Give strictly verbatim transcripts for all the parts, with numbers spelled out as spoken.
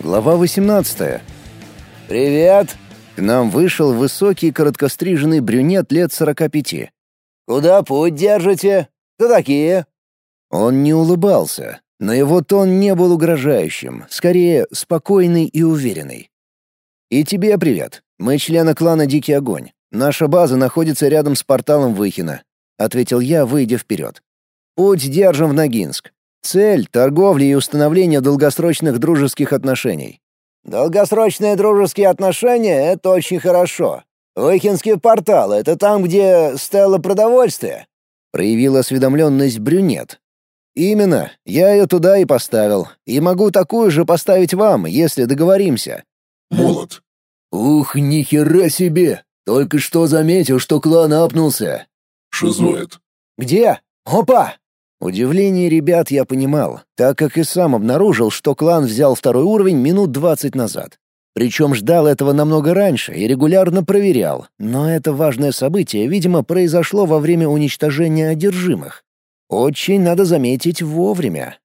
Глава восемнадцатая. «Привет!» К нам вышел высокий короткостриженный брюнет лет сорока пяти. «Куда путь держите? Кто такие?» Он не улыбался, но его тон не был угрожающим, скорее спокойный и уверенный. «И тебе привет. Мы члены клана Дикий Огонь. Наша база находится рядом с порталом Выхина», — ответил я, выйдя вперед. «Путь держим в Ногинск. Цель — торговля и установление долгосрочных дружеских отношений». «Долгосрочные дружеские отношения — это очень хорошо. Выхинский портал — это там, где стелла продовольствия?» — проявил осведомленность брюнет. «Именно. Я ее туда и поставил. И могу такую же поставить вам, если договоримся». «Молот». «Ух, нихера себе! Только что заметил, что клан апнулся». «Шизоид». «Где? Опа!» Удивление ребят я понимал, так как и сам обнаружил, что клан взял второй уровень минут двадцать назад. Причем ждал этого намного раньше и регулярно проверял, но это важное событие, видимо, произошло во время уничтожения одержимых. Очень, надо заметить, вовремя.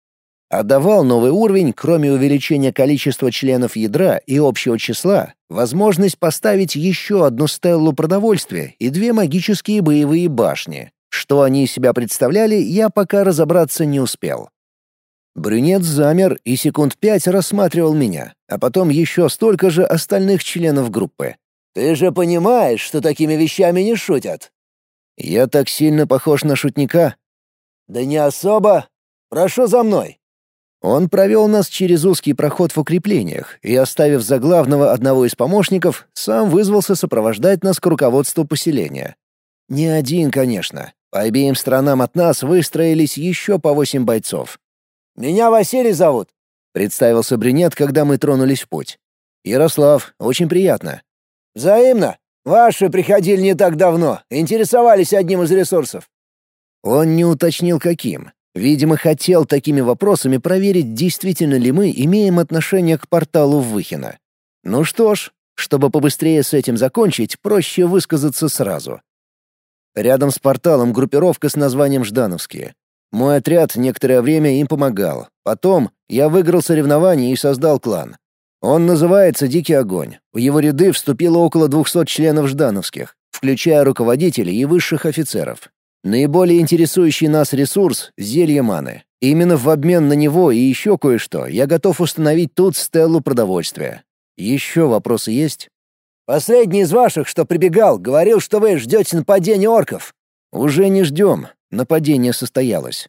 Отдавал новый уровень, кроме увеличения количества членов ядра и общего числа, возможность поставить еще одну стеллу продовольствия и две магические боевые башни. Что они из себя представляли, я пока разобраться не успел. Брюнет замер и секунд пять рассматривал меня, а потом еще столько же остальных членов группы. «Ты же понимаешь, что такими вещами не шутят?» «Я так сильно похож на шутника?» «Да не особо. Прошу за мной». Он провел нас через узкий проход в укреплениях и, оставив за главного одного из помощников, сам вызвался сопровождать нас к руководству поселения. Не один, конечно. По обеим сторонам от нас выстроились еще по восемь бойцов. «Меня Василий зовут», — представился брюнет, когда мы тронулись в путь. «Ярослав, очень приятно». «Взаимно. Ваши приходили не так давно, интересовались одним из ресурсов». Он не уточнил, каким. Видимо, хотел такими вопросами проверить, действительно ли мы имеем отношение к порталу Выхина. Ну что ж, чтобы побыстрее с этим закончить, проще высказаться сразу. Рядом с порталом группировка с названием «Ждановские». Мой отряд некоторое время им помогал. Потом я выиграл соревнования и создал клан. Он называется «Дикий Огонь». В его ряды вступило около двухсот членов ждановских, включая руководителей и высших офицеров. Наиболее интересующий нас ресурс — зелье маны. Именно в обмен на него и еще кое-что я готов установить тут стеллу продовольствия. Еще вопросы есть? «Последний из ваших, что прибегал, говорил, что вы ждете нападения орков». «Уже не ждем. Нападение состоялось».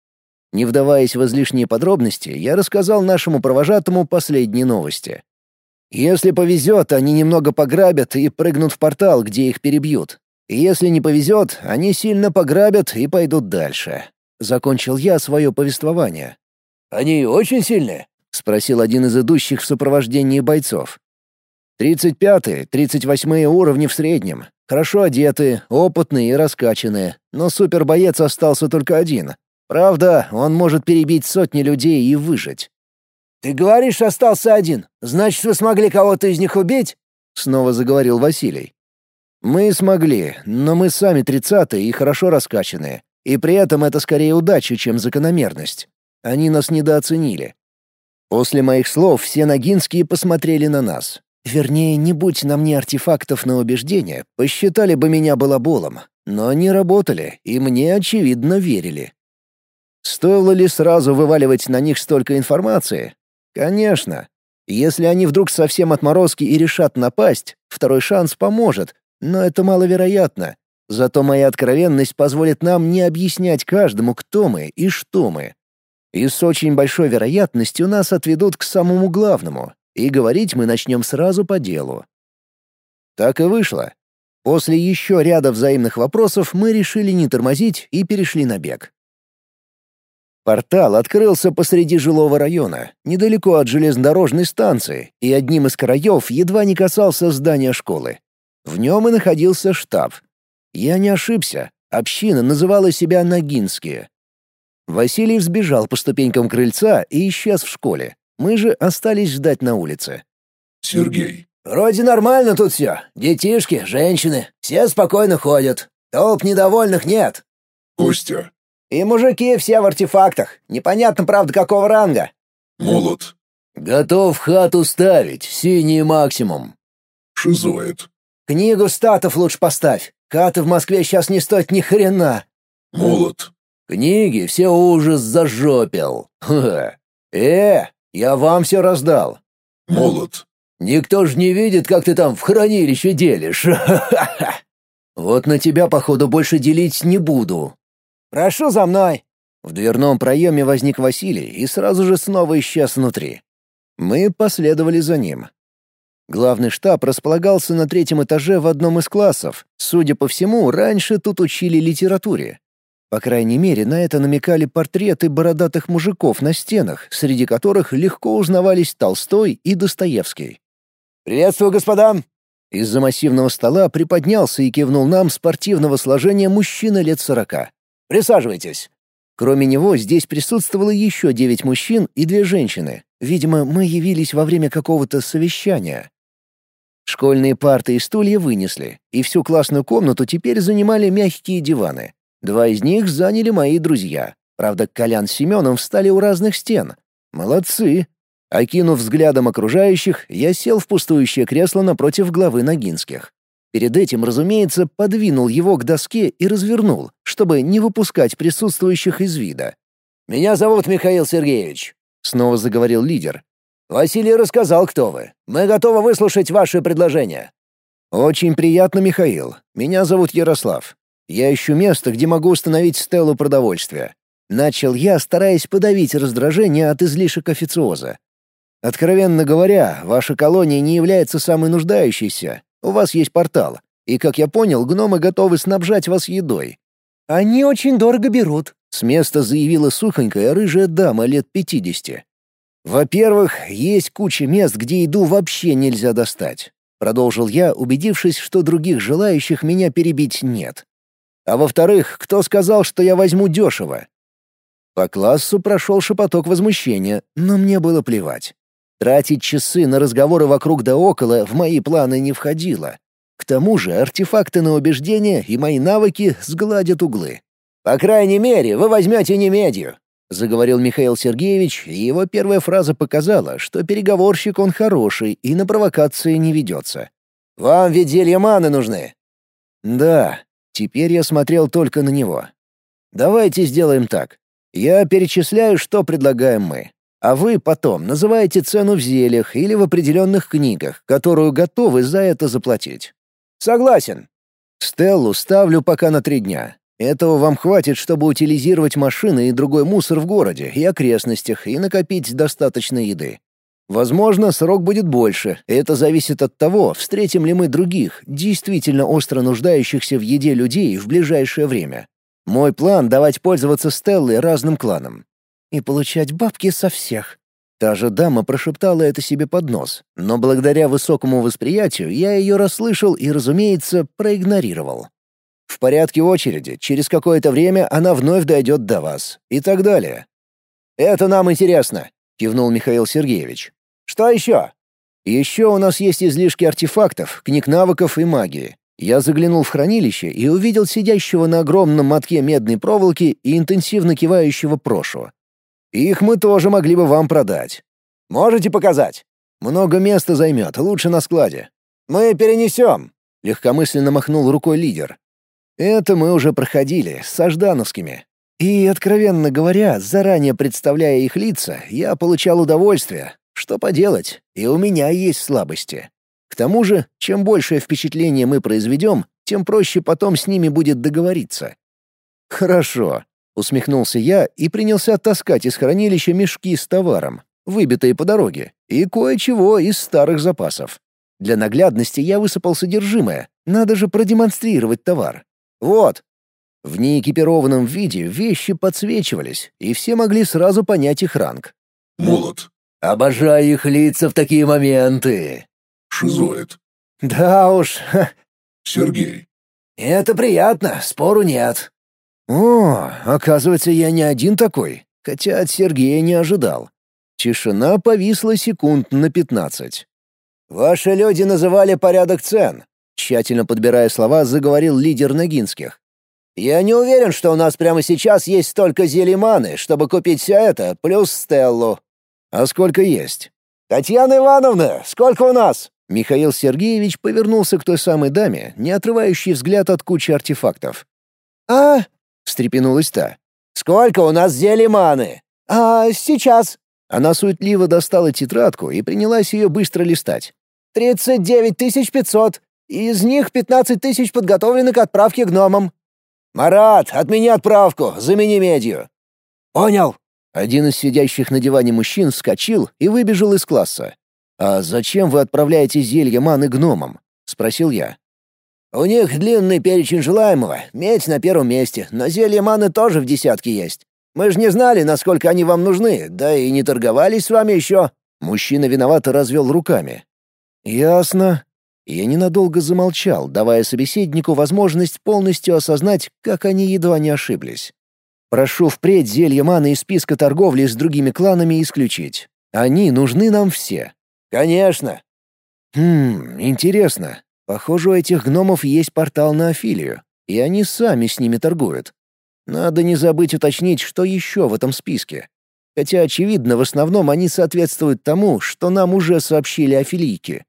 Не вдаваясь в излишние подробности, я рассказал нашему провожатому последние новости. Если повезет, они немного пограбят и прыгнут в портал, где их перебьют. Если не повезет, они сильно пограбят и пойдут дальше. Закончил я свое повествование. «Они очень сильные?» — спросил один из идущих в сопровождении бойцов. тридцать пятые, тридцать восьмые уровни в среднем. Хорошо одетые, опытные и раскачанные, но супербоец остался только один. Правда, он может перебить сотни людей и выжить. «Ты говоришь, остался один. Значит, вы смогли кого-то из них убить?» — снова заговорил Василий. «Мы смогли, но мы сами тридцатые и хорошо раскачанные. И при этом это скорее удача, чем закономерность. Они нас недооценили». После моих слов все ногинские посмотрели на нас. Вернее, не будь на мне артефактов на убеждение, посчитали бы меня балаболом. Но они работали, и мне, очевидно, верили. Стоило ли сразу вываливать на них столько информации? Конечно. Если они вдруг совсем отморозки и решат напасть, второй шанс поможет, но это маловероятно. Зато моя откровенность позволит нам не объяснять каждому, кто мы и что мы. И с очень большой вероятностью нас отведут к самому главному, и говорить мы начнем сразу по делу. Так и вышло. После еще ряда взаимных вопросов мы решили не тормозить и перешли на бег. Портал открылся посреди жилого района, недалеко от железнодорожной станции, и одним из краев едва не касался здания школы. В нем и находился штаб. Я не ошибся, община называла себя Ногинские. Василий взбежал по ступенькам крыльца и исчез в школе. Мы же остались ждать на улице. «Сергей». «Вроде нормально тут все. Детишки, женщины. Все спокойно ходят. Толп недовольных нет». «Костя». «И мужики все в артефактах. Непонятно, правда, какого ранга». «Молот». «Готов хату ставить, синий максимум». Шизоид. «Книгу статов лучше поставь. Хаты в Москве сейчас не стоят ни хрена». Молот. «Книги все ужас зажопил. Ха. Э, я вам все раздал. Молот. Никто ж не видит, как ты там в хранилище делишь. Вот на тебя, походу, больше делить не буду». «Прошу за мной». В дверном проеме возник Василий и сразу же снова исчез внутри. Мы последовали за ним. Главный штаб располагался на третьем этаже в одном из классов. Судя по всему, раньше тут учили литературе. По крайней мере, на это намекали портреты бородатых мужиков на стенах, среди которых легко узнавались Толстой и Достоевский. «Приветствую, господа!» Из-за массивного стола приподнялся и кивнул нам спортивного сложения мужчина лет сорока. «Присаживайтесь». Кроме него здесь присутствовало еще девять мужчин и две женщины. Видимо, мы явились во время какого-то совещания. Школьные парты и стулья вынесли, и всю классную комнату теперь занимали мягкие диваны. Два из них заняли мои друзья. Правда, Колян с Семеном встали у разных стен. Молодцы. Окинув взглядом окружающих, я сел в пустующее кресло напротив главы Ногинских. Перед этим, разумеется, подвинул его к доске и развернул, чтобы не выпускать присутствующих из вида. «Меня зовут Михаил Сергеевич», — снова заговорил лидер. «Василий рассказал, кто вы. Мы готовы выслушать ваши предложения». «Очень приятно, Михаил. Меня зовут Ярослав. Я ищу место, где могу установить стелу продовольствия». Начал я, стараясь подавить раздражение от излишек официоза. «Откровенно говоря, ваша колония не является самой нуждающейся. У вас есть портал, и, как я понял, гномы готовы снабжать вас едой». «Они очень дорого берут», — с места заявила сухонькая рыжая дама лет пятидесяти. «Во-первых, есть куча мест, где еду вообще нельзя достать», — продолжил я, убедившись, что других желающих меня перебить нет. «А во-вторых, кто сказал, что я возьму дешево?» По классу прошел шепоток возмущения, но мне было плевать. Тратить часы на разговоры вокруг да около в мои планы не входило. К тому же артефакты на убеждение и мои навыки сгладят углы. «По крайней мере, вы возьмете не медью», — заговорил Михаил Сергеевич, и его первая фраза показала, что переговорщик он хороший и на провокации не ведется. «Вам ведь зелья маны нужны». «Да, теперь я смотрел только на него. Давайте сделаем так. Я перечисляю, что предлагаем мы. А вы потом называете цену в зельях или в определенных книгах, которую готовы за это заплатить». «Согласен». «Стеллу ставлю пока на три дня. Этого вам хватит, чтобы утилизировать машины и другой мусор в городе и окрестностях и накопить достаточно еды. Возможно, срок будет больше. Это зависит от того, встретим ли мы других, действительно остро нуждающихся в еде людей в ближайшее время. Мой план — давать пользоваться Стеллой разным кланам. И получать бабки со всех». Та же дама прошептала это себе под нос, но благодаря высокому восприятию я ее расслышал и, разумеется, проигнорировал. В порядке очереди, через какое-то время она вновь дойдет до вас. И так далее. «Это нам интересно», — кивнул Михаил Сергеевич. «Что еще?» «Еще у нас есть излишки артефактов, книг навыков и магии. Я заглянул в хранилище и увидел сидящего на огромном мотке медной проволоки и интенсивно кивающего Прошу. Их мы тоже могли бы вам продать. Можете показать?» «Много места займет, лучше на складе». «Мы перенесем», — легкомысленно махнул рукой лидер. «Это мы уже проходили, с Саждановскими. И, откровенно говоря, заранее представляя их лица, я получал удовольствие. Что поделать, и у меня есть слабости. К тому же, чем большее впечатление мы произведем, тем проще потом с ними будет договориться». «Хорошо», — усмехнулся я и принялся таскать из хранилища мешки с товаром, выбитые по дороге, и кое-чего из старых запасов. Для наглядности я высыпал содержимое, надо же продемонстрировать товар. Вот. В неэкипированном виде вещи подсвечивались, и все могли сразу понять их ранг. Молот. «Обожаю их лица в такие моменты». Шизоид. «Да уж, ха, Сергей. это приятно, спору нет». О, оказывается, я не один такой, хотя от Сергея не ожидал. Тишина повисла секунд на пятнадцать. «Ваши люди называли порядок цен», — тщательно подбирая слова, заговорил лидер Ногинских. «Я не уверен, что у нас прямо сейчас есть столько зелий маны, чтобы купить все это, плюс Стеллу». «А сколько есть?» «Татьяна Ивановна, сколько у нас?» Михаил Сергеевич повернулся к той самой даме, не отрывающей взгляд от кучи артефактов. «А?» — встрепенулась та. «Сколько у нас зелий маны?» «А, сейчас». Она суетливо достала тетрадку и принялась ее быстро листать. «Тридцать девять тысяч пятьсот. Из них пятнадцать тысяч подготовлены к отправке гномам». «Марат, отмени отправку, замени медью». «Понял». Один из сидящих на диване мужчин вскочил и выбежал из класса. «А зачем вы отправляете зелье маны гномам?» — спросил я. «У них длинный перечень желаемого, медь на первом месте, но зелье маны тоже в десятке есть. Мы же не знали, насколько они вам нужны, да и не торговались с вами еще». Мужчина виновато развел руками. «Ясно». Я ненадолго замолчал, давая собеседнику возможность полностью осознать, как они едва не ошиблись. «Прошу впредь зелье маны из списка торговли с другими кланами исключить. Они нужны нам все». «Конечно». «Хм, интересно. Похоже, у этих гномов есть портал на Афилию, и они сами с ними торгуют. Надо не забыть уточнить, что еще в этом списке. Хотя, очевидно, в основном они соответствуют тому, что нам уже сообщили афилийки.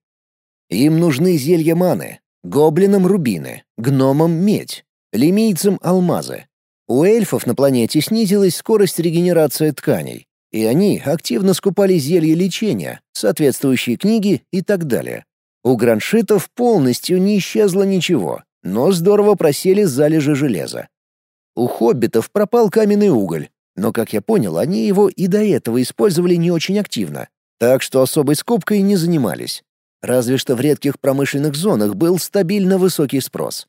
Им нужны зелья маны, гоблинам — рубины, гномам — медь, лимийцам — алмазы. У эльфов на планете снизилась скорость регенерации тканей, и они активно скупали зелья лечения, соответствующие книги и так далее. У граншитов полностью не исчезло ничего, но здорово просели залежи железа. У хоббитов пропал каменный уголь, но, как я понял, они его и до этого использовали не очень активно, так что особой скупкой не занимались. Разве что в редких промышленных зонах был стабильно высокий спрос.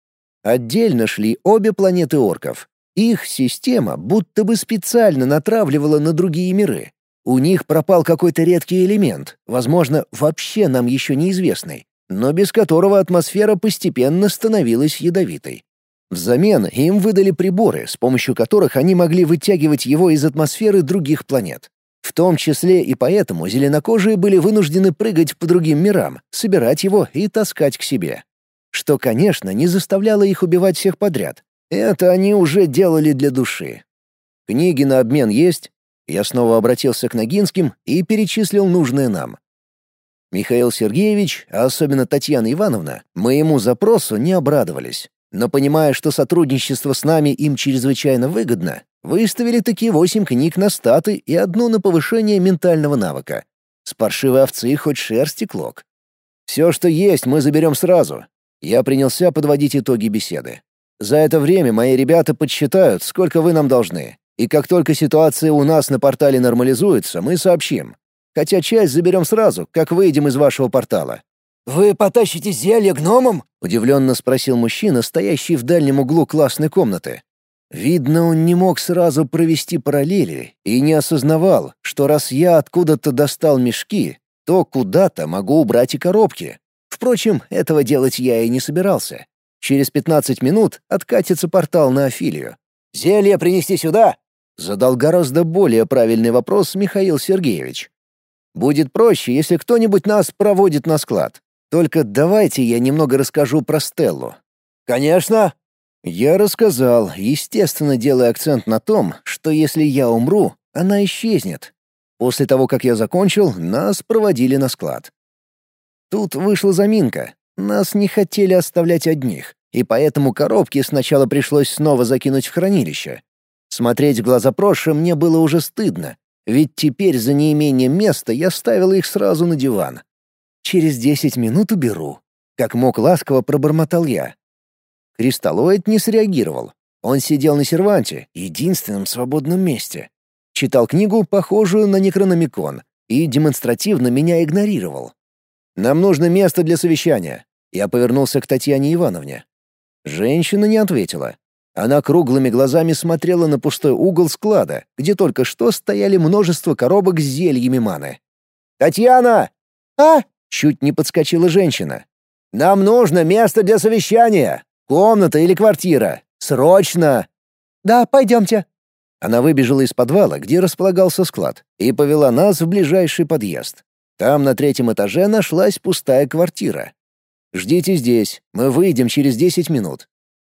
Отдельно шли обе планеты орков. Их система будто бы специально натравливала на другие миры. У них пропал какой-то редкий элемент, возможно, вообще нам еще неизвестный, но без которого атмосфера постепенно становилась ядовитой. Взамен им выдали приборы, с помощью которых они могли вытягивать его из атмосферы других планет. В том числе и поэтому зеленокожие были вынуждены прыгать по другим мирам, собирать его и таскать к себе. Что, конечно, не заставляло их убивать всех подряд. Это они уже делали для души. Книги на обмен есть? Я снова обратился к Ногинским и перечислил нужное нам. Михаил Сергеевич, а особенно Татьяна Ивановна, моему запросу не обрадовались. Но, понимая, что сотрудничество с нами им чрезвычайно выгодно, выставили таки восемь книг на статы и одну на повышение ментального навыка. С паршивой овцы хоть шерсть и клок. Все, что есть, мы заберем сразу. Я принялся подводить итоги беседы. За это время мои ребята подсчитают, сколько вы нам должны. И как только ситуация у нас на портале нормализуется, мы сообщим. Хотя часть заберем сразу, как выйдем из вашего портала. «Вы потащите зелье гномам?» — удивленно спросил мужчина, стоящий в дальнем углу классной комнаты. Видно, он не мог сразу провести параллели и не осознавал, что раз я откуда-то достал мешки, то куда-то могу убрать и коробки. Впрочем, этого делать я и не собирался. Через пятнадцать минут откатится портал на Афилию. «Зелье принести сюда?» — задал гораздо более правильный вопрос Михаил Сергеевич. «Будет проще, если кто-нибудь нас проводит на склад. Только давайте я немного расскажу про Стеллу». «Конечно». Я рассказал, естественно, делая акцент на том, что если я умру, она исчезнет. После того, как я закончил, нас проводили на склад. Тут вышла заминка. Нас не хотели оставлять одних, и поэтому коробки сначала пришлось снова закинуть в хранилище. Смотреть в глаза Проше мне было уже стыдно, ведь теперь за неимением места я ставил их сразу на диван. «Через десять минут уберу», — как мог ласково пробормотал я. Кристаллоид не среагировал. Он сидел на серванте, единственном свободном месте. Читал книгу, похожую на Некрономикон, и демонстративно меня игнорировал. «Нам нужно место для совещания». Я повернулся к Татьяне Ивановне. Женщина не ответила. Она круглыми глазами смотрела на пустой угол склада, где только что стояли множество коробок с зельями маны. «Татьяна!» «А?» — чуть не подскочила женщина. «Нам нужно место для совещания. Комната или квартира. Срочно!» «Да, пойдемте». Она выбежала из подвала, где располагался склад, и повела нас в ближайший подъезд. Там на третьем этаже нашлась пустая квартира. «Ждите здесь, мы выйдем через десять минут».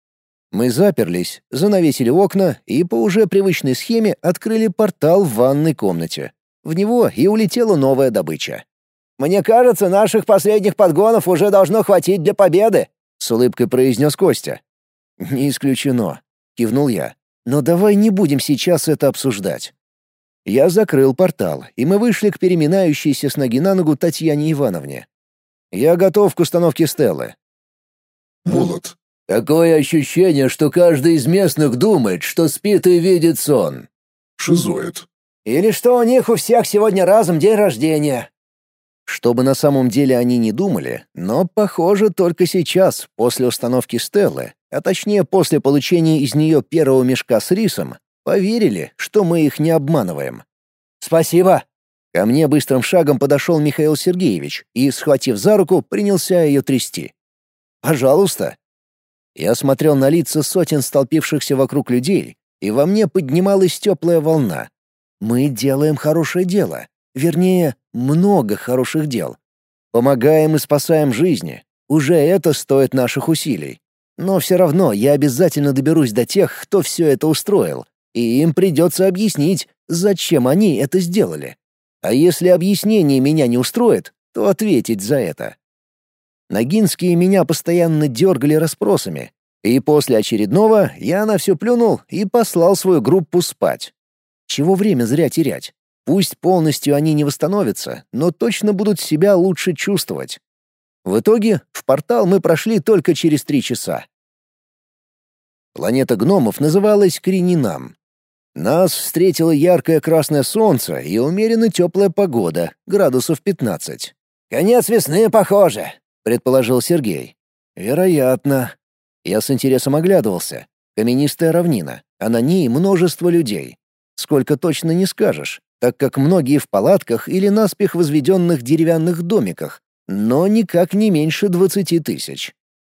Мы заперлись, занавесили окна и по уже привычной схеме открыли портал в ванной комнате. В него и улетела новая добыча. «Мне кажется, наших последних подгонов уже должно хватить для победы», — с улыбкой произнес Костя. «Не исключено», — кивнул я. «Но давай не будем сейчас это обсуждать». Я закрыл портал, и мы вышли к переминающейся с ноги на ногу Татьяне Ивановне. «Я готов к установке стелы». Молот. «Такое ощущение, что каждый из местных думает, что спит и видит сон». Шизоид. «Или что у них у всех сегодня разом день рождения». Чтобы на самом деле они не думали, но, похоже, только сейчас, после установки стелы, а точнее после получения из нее первого мешка с рисом, поверили, что мы их не обманываем. «Спасибо». Ко мне быстрым шагом подошел Михаил Сергеевич и, схватив за руку, принялся ее трясти. «Пожалуйста». Я смотрел на лица сотен столпившихся вокруг людей, и во мне поднималась теплая волна. Мы делаем хорошее дело. Вернее, много хороших дел. Помогаем и спасаем жизни. Уже это стоит наших усилий. Но все равно я обязательно доберусь до тех, кто все это устроил, и им придется объяснить, зачем они это сделали. А если объяснение меня не устроит, то ответить за это. Ногинские меня постоянно дергали расспросами, и после очередного я на все плюнул и послал свою группу спать. Чего время зря терять? Пусть полностью они не восстановятся, но точно будут себя лучше чувствовать. В итоге в портал мы прошли только через три часа. Планета гномов называлась Крининам. Нас встретило яркое красное солнце и умеренно теплая погода, градусов пятнадцать. «Конец весны, похоже», — предположил Сергей. «Вероятно». Я с интересом оглядывался. Каменистая равнина, а на ней множество людей. Сколько точно не скажешь, так как многие в палатках или наспех возведенных деревянных домиках, но никак не меньше двадцати тысяч.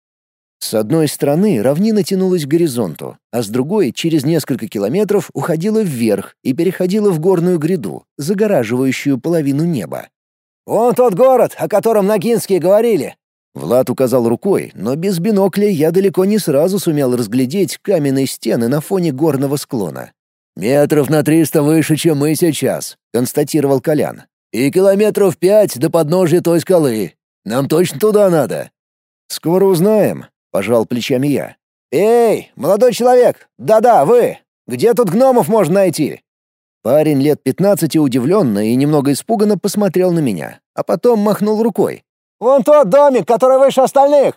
С одной стороны равнина тянулась к горизонту, а с другой через несколько километров уходила вверх и переходила в горную гряду, загораживающую половину неба. «Вон тот город, о котором Ногинские говорили». Влад указал рукой, но без бинокля я далеко не сразу сумел разглядеть каменные стены на фоне горного склона. «Метров на триста выше, чем мы сейчас», — констатировал Колян. «И километров пять до подножия той скалы. Нам точно туда надо». «Скоро узнаем», — пожал плечами я. «Эй, молодой человек! Да-да, вы! Где тут гномов можно найти?» Парень лет пятнадцати удивленно и немного испуганно посмотрел на меня, а потом махнул рукой. «Вон тот домик, который выше остальных!»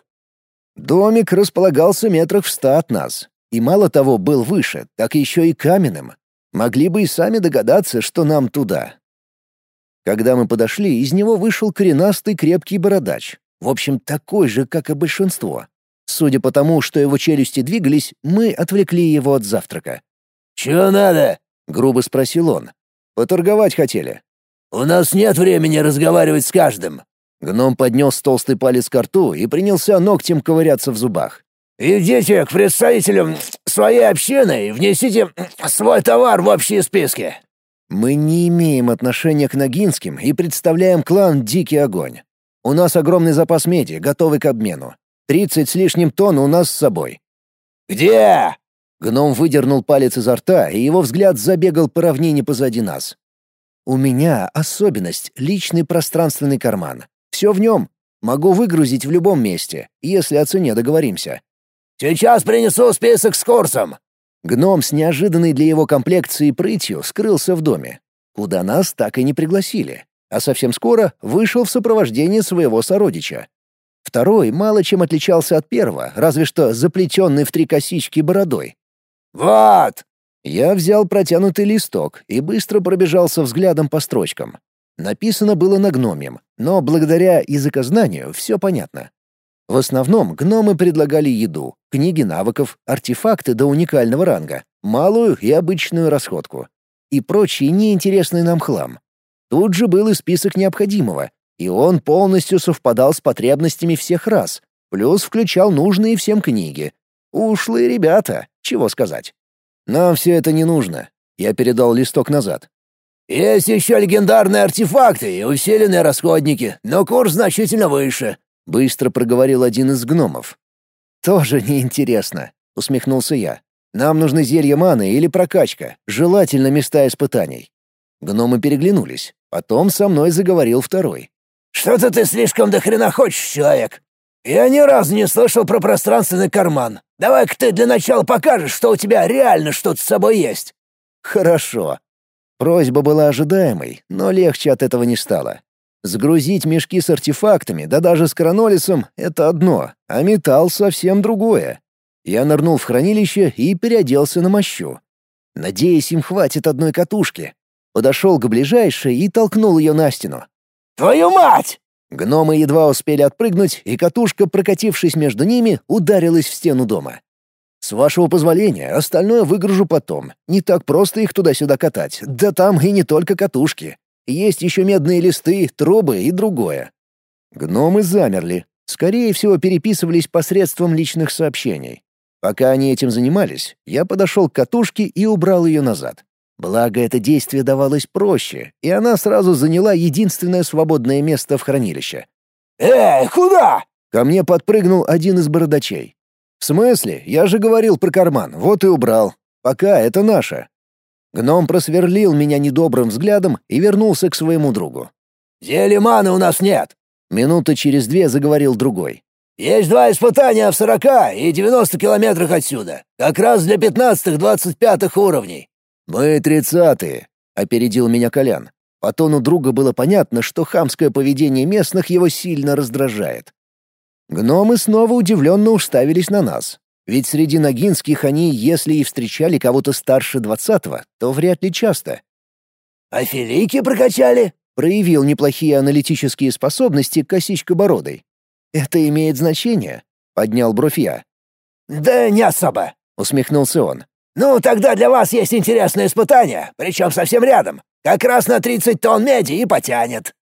Домик располагался метрах в ста от нас. И мало того, был выше, так еще и каменным. Могли бы и сами догадаться, что нам туда. Когда мы подошли, из него вышел коренастый крепкий бородач. В общем, такой же, как и большинство. Судя по тому, что его челюсти двигались, мы отвлекли его от завтрака. «Чего надо?» — грубо спросил он. «Поторговать хотели». «У нас нет времени разговаривать с каждым». Гном поднес толстый палец к рту и принялся ногтем ковыряться в зубах. «Идите к представителям своей общины и внесите свой товар в общие списки». «Мы не имеем отношения к Ногинским и представляем клан «Дикий огонь». У нас огромный запас меди, готовый к обмену. Тридцать с лишним тонн у нас с собой». «Где?» Гном выдернул палец изо рта, и его взгляд забегал по равнине позади нас. «У меня особенность — личный пространственный карман. Все в нем. Могу выгрузить в любом месте, если о цене договоримся». «Сейчас принесу список с курсом». Гном с неожиданной для его комплекции прытью скрылся в доме, куда нас так и не пригласили, а совсем скоро вышел в сопровождении своего сородича. Второй мало чем отличался от первого, разве что заплетенный в три косички бородой. «Вот!» Я взял протянутый листок и быстро пробежался взглядом по строчкам. Написано было на гномьем, но благодаря языкознанию все понятно. В основном гномы предлагали еду, книги навыков, артефакты до уникального ранга, малую и обычную расходку и прочий неинтересный нам хлам. Тут же был и список необходимого, и он полностью совпадал с потребностями всех рас, плюс включал нужные всем книги. Ушлые ребята, чего сказать. Нам все это не нужно. Я передал листок назад. «Есть еще легендарные артефакты и усиленные расходники, но курс значительно выше», — быстро проговорил один из гномов. «Тоже неинтересно», — усмехнулся я. «Нам нужны зелья маны или прокачка, желательно места испытаний». Гномы переглянулись. Потом со мной заговорил второй. «Что-то ты слишком до хрена хочешь, человек. Я ни разу не слышал про пространственный карман. Давай-ка ты для начала покажешь, что у тебя реально что-то с собой есть». «Хорошо». Просьба была ожидаемой, но легче от этого не стало. Сгрузить мешки с артефактами, да даже с коронолисом — это одно, а металл — совсем другое. Я нырнул в хранилище и переоделся на мощу. Надеюсь, им хватит одной катушки. Подошел к ближайшей и толкнул ее на стену. «Твою мать!» Гномы едва успели отпрыгнуть, и катушка, прокатившись между ними, ударилась в стену дома. С вашего позволения, остальное выгружу потом. Не так просто их туда-сюда катать. Да там и не только катушки. Есть еще медные листы, трубы и другое. Гномы замерли. Скорее всего, переписывались посредством личных сообщений. Пока они этим занимались, я подошел к катушке и убрал ее назад. Благо, это действие давалось проще, и она сразу заняла единственное свободное место в хранилище. «Эй, куда?» Ко мне подпрыгнул один из бородачей. «В смысле? Я же говорил про карман, вот и убрал. Пока это наше». Гном просверлил меня недобрым взглядом и вернулся к своему другу. «Зелья маны у нас нет». Минуты через две заговорил другой. «Есть два испытания в сорока и девяноста километрах отсюда. Как раз для пятнадцатых-двадцать пятых уровней». «Мы тридцатые», — опередил меня Колян. По тону друга было понятно, что хамское поведение местных его сильно раздражает. Гномы снова удивленно уставились на нас. Ведь среди нагинских они, если и встречали кого-то старше двадцатого, то вряд ли часто. «А филики прокачали?» — проявил неплохие аналитические способности Косичка-бородый. «Это имеет значение?» — поднял бровь я. «Да не особо», — усмехнулся он. «Ну, тогда для вас есть интересное испытание, причем совсем рядом. Как раз на тридцать тонн меди и потянет».